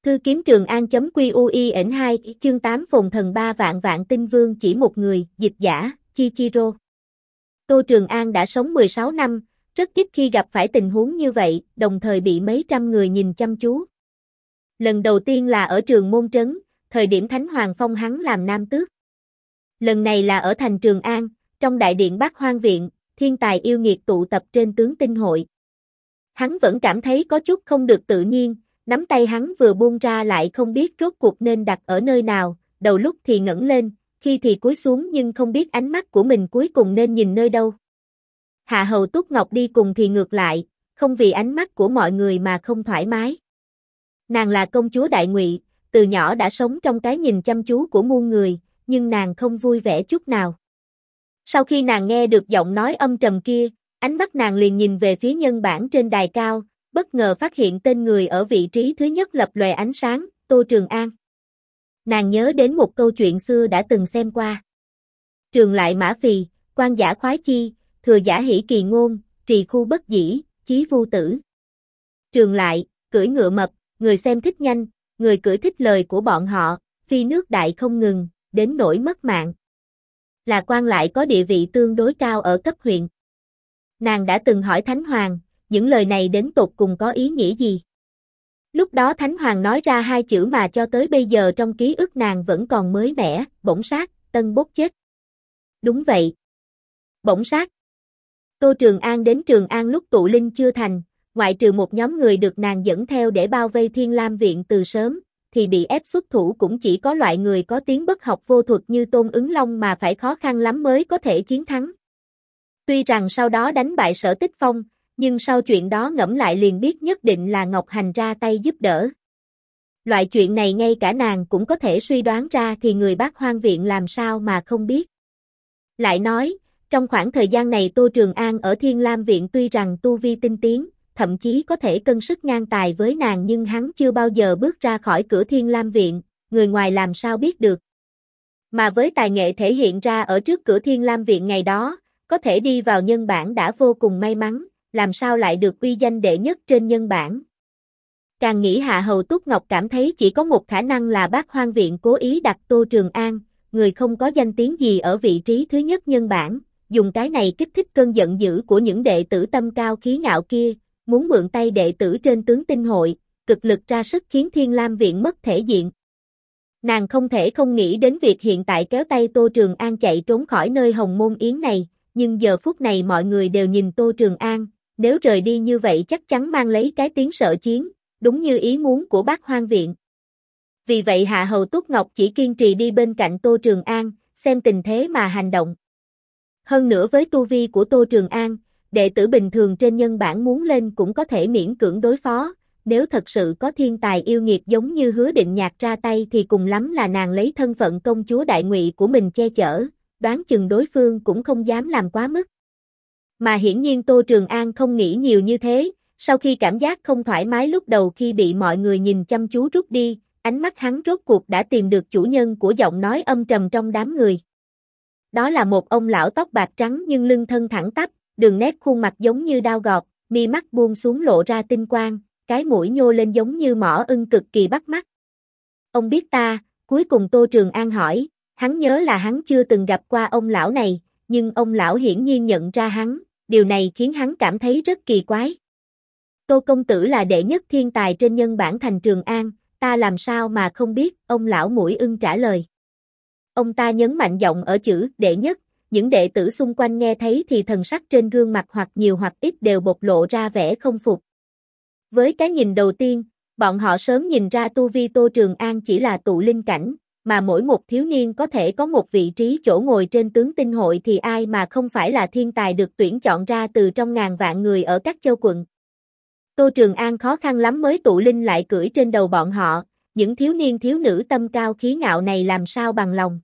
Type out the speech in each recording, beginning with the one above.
Thư kiếm Trường An.QUIN2 chương 8 Phồn thần 3 vạn vạn tinh vương chỉ một người, dịch giả, Chichiro. Tô Trường An đã sống 16 năm, rất ít khi gặp phải tình huống như vậy, đồng thời bị mấy trăm người nhìn chăm chú. Lần đầu tiên là ở Trường Môn Trấn, thời điểm Thánh Hoàng phong hắn làm nam tước. Lần này là ở thành Trường An, trong đại điện Bát Hoang Viện, thiên tài yêu nghiệt tụ tập trên tướng tinh hội. Hắn vẫn cảm thấy có chút không được tự nhiên. Nắm tay hắn vừa buông ra lại không biết rốt cuộc nên đặt ở nơi nào, đầu lúc thì ngẩng lên, khi thì cúi xuống nhưng không biết ánh mắt của mình cuối cùng nên nhìn nơi đâu. Hạ hầu Túc Ngọc đi cùng thì ngược lại, không vì ánh mắt của mọi người mà không thoải mái. Nàng là công chúa Đại Ngụy, từ nhỏ đã sống trong cái nhìn chăm chú của muôn người, nhưng nàng không vui vẻ chút nào. Sau khi nàng nghe được giọng nói âm trầm kia, ánh mắt nàng liền nhìn về phía nhân bản trên đài cao, bất ngờ phát hiện tên người ở vị trí thứ nhất lập lòe ánh sáng, Tô Trường An. Nàng nhớ đến một câu chuyện xưa đã từng xem qua. Trường lại mã phì, quan giả khoái chi, thừa giả hỷ kỳ ngôn, trì khu bất dĩ, chí vu tử. Trường lại, cưỡi ngựa mập, người xem thích nhanh, người cưỡi thích lời của bọn họ, phi nước đại không ngừng, đến nỗi mất mạng. Là quan lại có địa vị tương đối cao ở cấp huyện. Nàng đã từng hỏi Thánh Hoàng, những lời này đến tột cùng có ý nghĩa gì? Lúc đó Thánh Hoàng nói ra hai chữ mà cho tới bây giờ trong ký ức nàng vẫn còn mới mẻ, bổng sát, tân bốc chết. Đúng vậy. Bổng sát. Tô Trường An đến Trường An lúc tụ linh chưa thành, ngoại trừ một nhóm người được nàng dẫn theo để bao vây Thiên Lam Viện từ sớm, thì bị ép xuất thủ cũng chỉ có loại người có tiếng bất học vô thuật như Tôn Ứng Long mà phải khó khăn lắm mới có thể chiến thắng. Tuy rằng sau đó đánh bại Sở Tích Phong, nhưng sau chuyện đó ngẫm lại liền biết nhất định là Ngọc Hành ra tay giúp đỡ. Loại chuyện này ngay cả nàng cũng có thể suy đoán ra thì người Bát Hoang Viện làm sao mà không biết. Lại nói, trong khoảng thời gian này Tô Trường An ở Thiên Lam Viện tuy rằng tu vi tinh tiến, thậm chí có thể cân sức ngang tài với nàng nhưng hắn chưa bao giờ bước ra khỏi cửa Thiên Lam Viện, người ngoài làm sao biết được. Mà với tài nghệ thể hiện ra ở trước cửa Thiên Lam Viện ngày đó, có thể đi vào nhân bản đã vô cùng may mắn, làm sao lại được uy danh đệ nhất trên nhân bản. Càng nghĩ Hạ hầu Túc Ngọc cảm thấy chỉ có một khả năng là Bát Hoang Viện cố ý đặt Tô Trường An, người không có danh tiếng gì ở vị trí thứ nhất nhân bản, dùng cái này kích thích cơn giận dữ của những đệ tử tâm cao khí ngạo kia, muốn mượn tay đệ tử trên tướng tinh hội, cực lực ra sức khiến Thiên Lam Viện mất thể diện. Nàng không thể không nghĩ đến việc hiện tại kéo tay Tô Trường An chạy trốn khỏi nơi Hồng Môn Yến này, nhưng giờ phút này mọi người đều nhìn Tô Trường An, nếu rời đi như vậy chắc chắn mang lấy cái tiếng sợ chiến, đúng như ý muốn của Bát Hoang Viện. Vì vậy Hạ hầu Túc Ngọc chỉ kiên trì đi bên cạnh Tô Trường An, xem tình thế mà hành động. Hơn nữa với tu vi của Tô Trường An, đệ tử bình thường trên nhân bản muốn lên cũng có thể miễn cưỡng đối phó, nếu thật sự có thiên tài yêu nghiệt giống như Hứa Định Nhạc ra tay thì cùng lắm là nàng lấy thân phận công chúa Đại Ngụy của mình che chở, đoán chừng đối phương cũng không dám làm quá mức. Mà hiển nhiên Tô Trường An không nghĩ nhiều như thế, sau khi cảm giác không thoải mái lúc đầu khi bị mọi người nhìn chăm chú rút đi, ánh mắt hắn rốt cuộc đã tìm được chủ nhân của giọng nói âm trầm trong đám người. Đó là một ông lão tóc bạc trắng nhưng lưng thân thẳng tắp, đường nét khuôn mặt giống như dao gọt, mi mắt buông xuống lộ ra tinh quang, cái mũi nhô lên giống như mỏ ưng cực kỳ bắt mắt. Ông biết ta, cuối cùng Tô Trường An hỏi, hắn nhớ là hắn chưa từng gặp qua ông lão này, nhưng ông lão hiển nhiên nhận ra hắn, điều này khiến hắn cảm thấy rất kỳ quái. Tô công tử là đệ nhất thiên tài trên nhân bản thành Trường An, ta làm sao mà không biết, ông lão mũi ưng trả lời. Ông ta nhấn mạnh giọng ở chữ đệ nhất, những đệ tử xung quanh nghe thấy thì thần sắc trên gương mặt hoặc nhiều hoặc ít đều bộc lộ ra vẻ không phục. Với cái nhìn đầu tiên, bọn họ sớm nhìn ra tu vi Tô Trường An chỉ là tụ linh cảnh, mà mỗi một thiếu niên có thể có một vị trí chỗ ngồi trên tướng tinh hội thì ai mà không phải là thiên tài được tuyển chọn ra từ trong ngàn vạn người ở các châu quận. Tô Trường An khó khăn lắm mới tụ linh lại cưỡi trên đầu bọn họ, những thiếu niên thiếu nữ tâm cao khí ngạo này làm sao bằng lòng.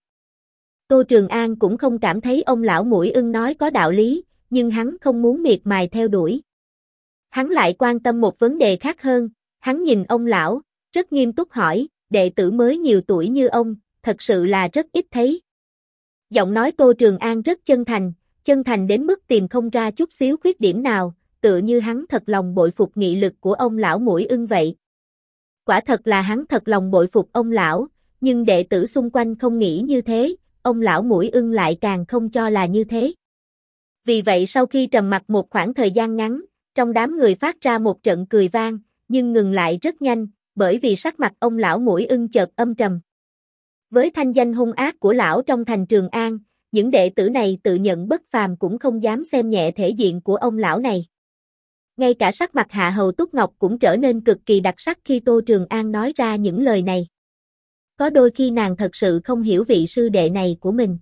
Tô Trường An cũng không cảm thấy ông lão mũi ưng nói có đạo lý, nhưng hắn không muốn miệt mài theo đuổi. Hắn lại quan tâm một vấn đề khác hơn, hắn nhìn ông lão, rất nghiêm túc hỏi, đệ tử mới nhiều tuổi như ông, thật sự là rất ít thấy. Giọng nói Tô Trường An rất chân thành đến mức tìm không ra chút xíu khuyết điểm nào, tựa như hắn thật lòng bội phục nghị lực của ông lão mũi ưng vậy. Quả thật là hắn thật lòng bội phục ông lão, nhưng đệ tử xung quanh không nghĩ như thế, ông lão Mũi Ưng lại càng không cho là như thế. Vì vậy sau khi trầm mặc một khoảng thời gian ngắn, trong đám người phát ra một trận cười vang, nhưng ngừng lại rất nhanh, bởi vì sắc mặt ông lão Mũi Ưng chợt âm trầm. Với thanh danh hung ác của lão trong thành Trường An, những đệ tử này tự nhận bất phàm cũng không dám xem nhẹ thể diện của ông lão này. Ngay cả sắc mặt Hạ Hầu Túc Ngọc cũng trở nên cực kỳ đặc sắc khi Tô Trường An nói ra những lời này. Có đôi khi nàng thật sự không hiểu vị sư đệ này của mình.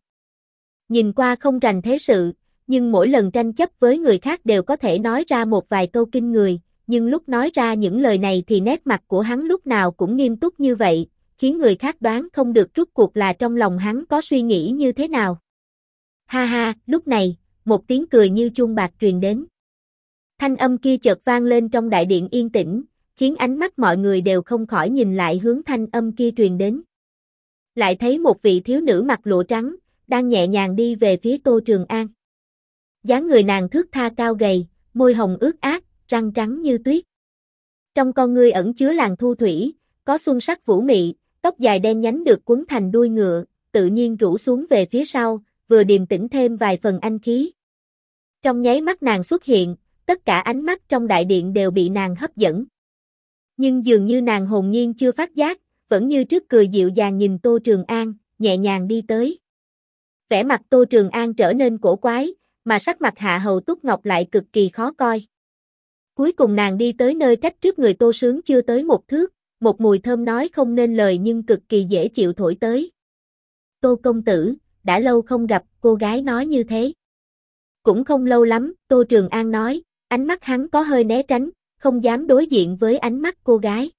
Nhìn qua không rành thế sự, nhưng mỗi lần tranh chấp với người khác đều có thể nói ra một vài câu kinh người, nhưng lúc nói ra những lời này thì nét mặt của hắn lúc nào cũng nghiêm túc như vậy, khiến người khác đoán không được rốt cuộc là trong lòng hắn có suy nghĩ như thế nào. Ha ha, lúc này, một tiếng cười như chuông bạc truyền đến. Thanh âm kia chợt vang lên trong đại điện yên tĩnh, khiến ánh mắt mọi người đều không khỏi nhìn lại hướng thanh âm kia truyền đến. Lại thấy một vị thiếu nữ mặc lụa trắng, đang nhẹ nhàng đi về phía Tô Trường An. Dáng người nàng thướt tha cao gầy, môi hồng ướt át, răng trắng như tuyết. Trong con ngươi ẩn chứa làn thu thủy, có xuân sắc vũ mị, tóc dài đen nhánh được quấn thành đuôi ngựa, tự nhiên rủ xuống về phía sau, vừa điềm tĩnh thêm vài phần anh khí. Trong nháy mắt nàng xuất hiện, tất cả ánh mắt trong đại điện đều bị nàng hấp dẫn. Nhưng dường như nàng hồn nhiên chưa phát giác, vẫn như trước cười dịu dàng nhìn Tô Trường An, nhẹ nhàng đi tới. Vẻ mặt Tô Trường An trở nên cổ quái, mà sắc mặt Hạ Hầu Túc Ngọc lại cực kỳ khó coi. Cuối cùng nàng đi tới nơi cách trước người Tô Sướng chưa tới một thước, một mùi thơm nói không nên lời nhưng cực kỳ dễ chịu thổi tới. Tô công tử, đã lâu không gặp, cô gái nói như thế. Cũng không lâu lắm, Tô Trường An nói, ánh mắt hắn có hơi né tránh, không dám đối diện với ánh mắt cô gái.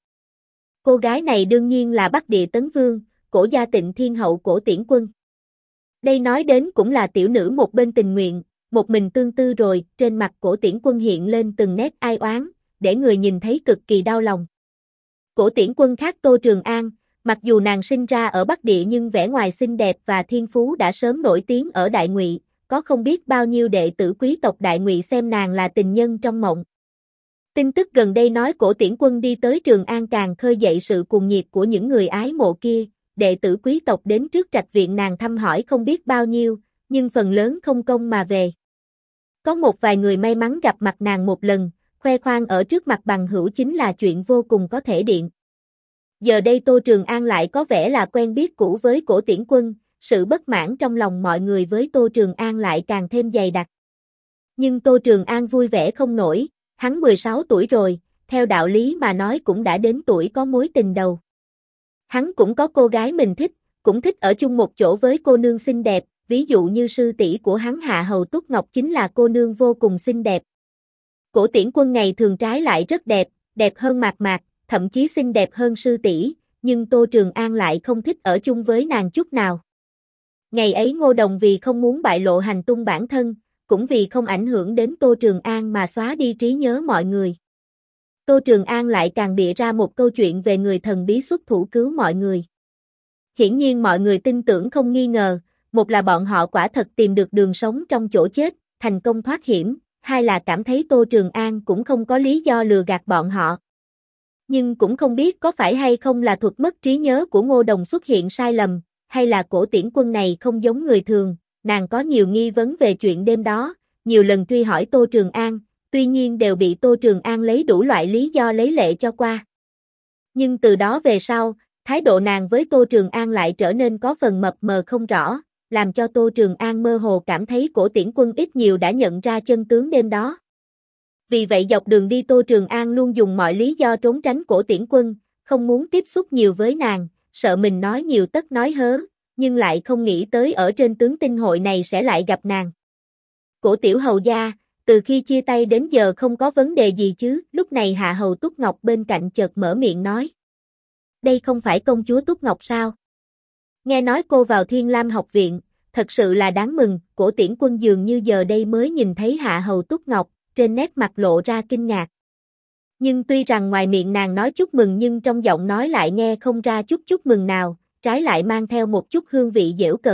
Cô gái này đương nhiên là Bắc Địa Tấn Vương, Cổ gia Tịnh Thiên hậu Cổ Tiễn Quân. Đây nói đến cũng là tiểu nữ một bên tình nguyện, một mình tương tư rồi, trên mặt Cổ Tiễn Quân hiện lên từng nét ai oán, để người nhìn thấy cực kỳ đau lòng. Cổ Tiễn Quân khác Tô Trường An, mặc dù nàng sinh ra ở Bắc Địa nhưng vẻ ngoài xinh đẹp và thiên phú đã sớm nổi tiếng ở Đại Ngụy, có không biết bao nhiêu đệ tử quý tộc Đại Ngụy xem nàng là tình nhân trong mộng. Tin tức gần đây nói Cổ Tiễn Quân đi tới Trường An càng khơi dậy sự cuồng nhiệt của những người ái mộ kia, đệ tử quý tộc đến trước trạch viện nàng thăm hỏi không biết bao nhiêu, nhưng phần lớn không công mà về. Có một vài người may mắn gặp mặt nàng một lần, khoe khoang ở trước mặt bằng hữu chính là chuyện vô cùng có thể điện. Giờ đây Tô Trường An lại có vẻ là quen biết cũ với Cổ Tiễn Quân, sự bất mãn trong lòng mọi người với Tô Trường An lại càng thêm dày đặc. Nhưng Tô Trường An vui vẻ không nổi, hắn 16 tuổi rồi, theo đạo lý mà nói cũng đã đến tuổi có mối tình đầu. Hắn cũng có cô gái mình thích, cũng thích ở chung một chỗ với cô nương xinh đẹp, ví dụ như sư tỷ của hắn Hạ Hầu Túc Ngọc chính là cô nương vô cùng xinh đẹp. Cổ Tiễn Quân ngày thường trái lại rất đẹp, đẹp hơn Mạc Mạc, thậm chí xinh đẹp hơn sư tỷ, nhưng Tô Trường An lại không thích ở chung với nàng chút nào. Ngày ấy Ngô Đồng vì không muốn bại lộ hành tung bản thân, cũng vì không ảnh hưởng đến Tô Trường An mà xóa đi trí nhớ mọi người. Tô Trường An lại càng bịa ra một câu chuyện về người thần bí xuất thủ cứu mọi người. Hiển nhiên mọi người tin tưởng không nghi ngờ, một là bọn họ quả thật tìm được đường sống trong chỗ chết, thành công thoát hiểm, hai là cảm thấy Tô Trường An cũng không có lý do lừa gạt bọn họ. Nhưng cũng không biết có phải hay không là thuật mất trí nhớ của Ngô Đồng xuất hiện sai lầm, hay là Cổ Tiễn Quân này không giống người thường, nàng có nhiều nghi vấn về chuyện đêm đó, nhiều lần truy hỏi Tô Trường An, tuy nhiên đều bị Tô Trường An lấy đủ loại lý do lấy lệ cho qua. Nhưng từ đó về sau, thái độ nàng với Tô Trường An lại trở nên có phần mập mờ không rõ, làm cho Tô Trường An mơ hồ cảm thấy Cổ Tiễn Quân ít nhiều đã nhận ra chân tướng đêm đó. Vì vậy dọc đường đi Tô Trường An luôn dùng mọi lý do trốn tránh Cổ Tiễn Quân, không muốn tiếp xúc nhiều với nàng, sợ mình nói nhiều tất nói hớ, nhưng lại không nghĩ tới ở trên tướng tinh hội này sẽ lại gặp nàng. Cổ tiểu hầu gia, từ khi chia tay đến giờ không có vấn đề gì chứ, lúc này Hạ Hầu Túc Ngọc bên cạnh chợt mở miệng nói. Đây không phải công chúa Túc Ngọc sao? Nghe nói cô vào Thiên Lam học viện, thật sự là đáng mừng, Cổ Tiễn Quân dường như giờ đây mới nhìn thấy Hạ Hầu Túc Ngọc, trên nét mặt lộ ra kinh ngạc. Nhưng tuy rằng ngoài miệng nàng nói chúc mừng nhưng trong giọng nói lại nghe không ra chút chúc mừng nào, trái lại mang theo một chút hương vị giễu cợt.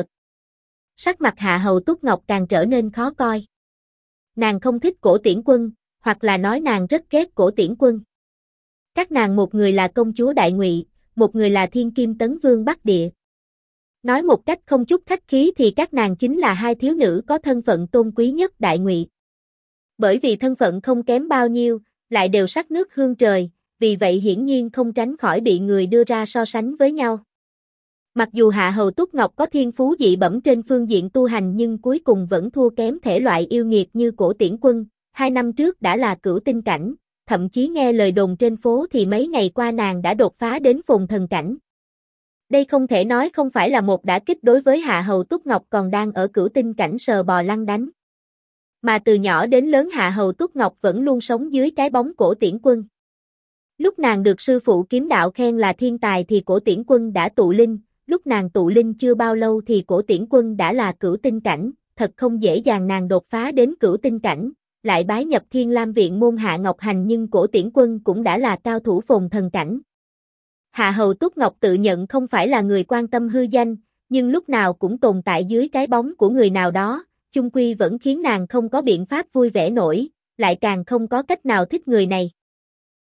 Sắc mặt Hạ Hầu Túc Ngọc càng trở nên khó coi. Nàng không thích Cổ Tiễn Quân, hoặc là nói nàng rất ghét Cổ Tiễn Quân. Các nàng một người là công chúa Đại Ngụy, một người là Thiên Kim Tấn Vương Bắc Địa. Nói một cách không chút khách khí thì các nàng chính là hai thiếu nữ có thân phận tôn quý nhất Đại Ngụy. Bởi vì thân phận không kém bao nhiêu, lại đều sắc nước hương trời, vì vậy hiển nhiên không tránh khỏi bị người đưa ra so sánh với nhau. Mặc dù Hạ Hầu Túc Ngọc có thiên phú dị bẩm trên phương diện tu hành nhưng cuối cùng vẫn thua kém thể loại yêu nghiệt như Cổ Tiễn Quân, 2 năm trước đã là cửu tinh cảnh, thậm chí nghe lời đồn trên phố thì mấy ngày qua nàng đã đột phá đến phồn thần cảnh. Đây không thể nói không phải là một đả kích đối với Hạ Hầu Túc Ngọc còn đang ở cửu tinh cảnh sờ bò lăn đánh. Mà từ nhỏ đến lớn Hạ Hầu Túc Ngọc vẫn luôn sống dưới cái bóng Cổ Tiễn Quân. Lúc nàng được sư phụ kiếm đạo khen là thiên tài thì Cổ Tiễn Quân đã tụ linh, lúc nàng tụ linh chưa bao lâu thì Cổ Tiễn Quân đã là cửu tinh cảnh, thật không dễ dàng nàng đột phá đến cửu tinh cảnh, lại bái nhập Thiên Lam Viện môn Hạ Ngọc Hành nhưng Cổ Tiễn Quân cũng đã là cao thủ phồn thần cảnh. Hạ Hầu Túc Ngọc tự nhận không phải là người quan tâm hư danh, nhưng lúc nào cũng tồn tại dưới cái bóng của người nào đó, chung quy vẫn khiến nàng không có biện pháp vui vẻ nổi, lại càng không có cách nào thích người này.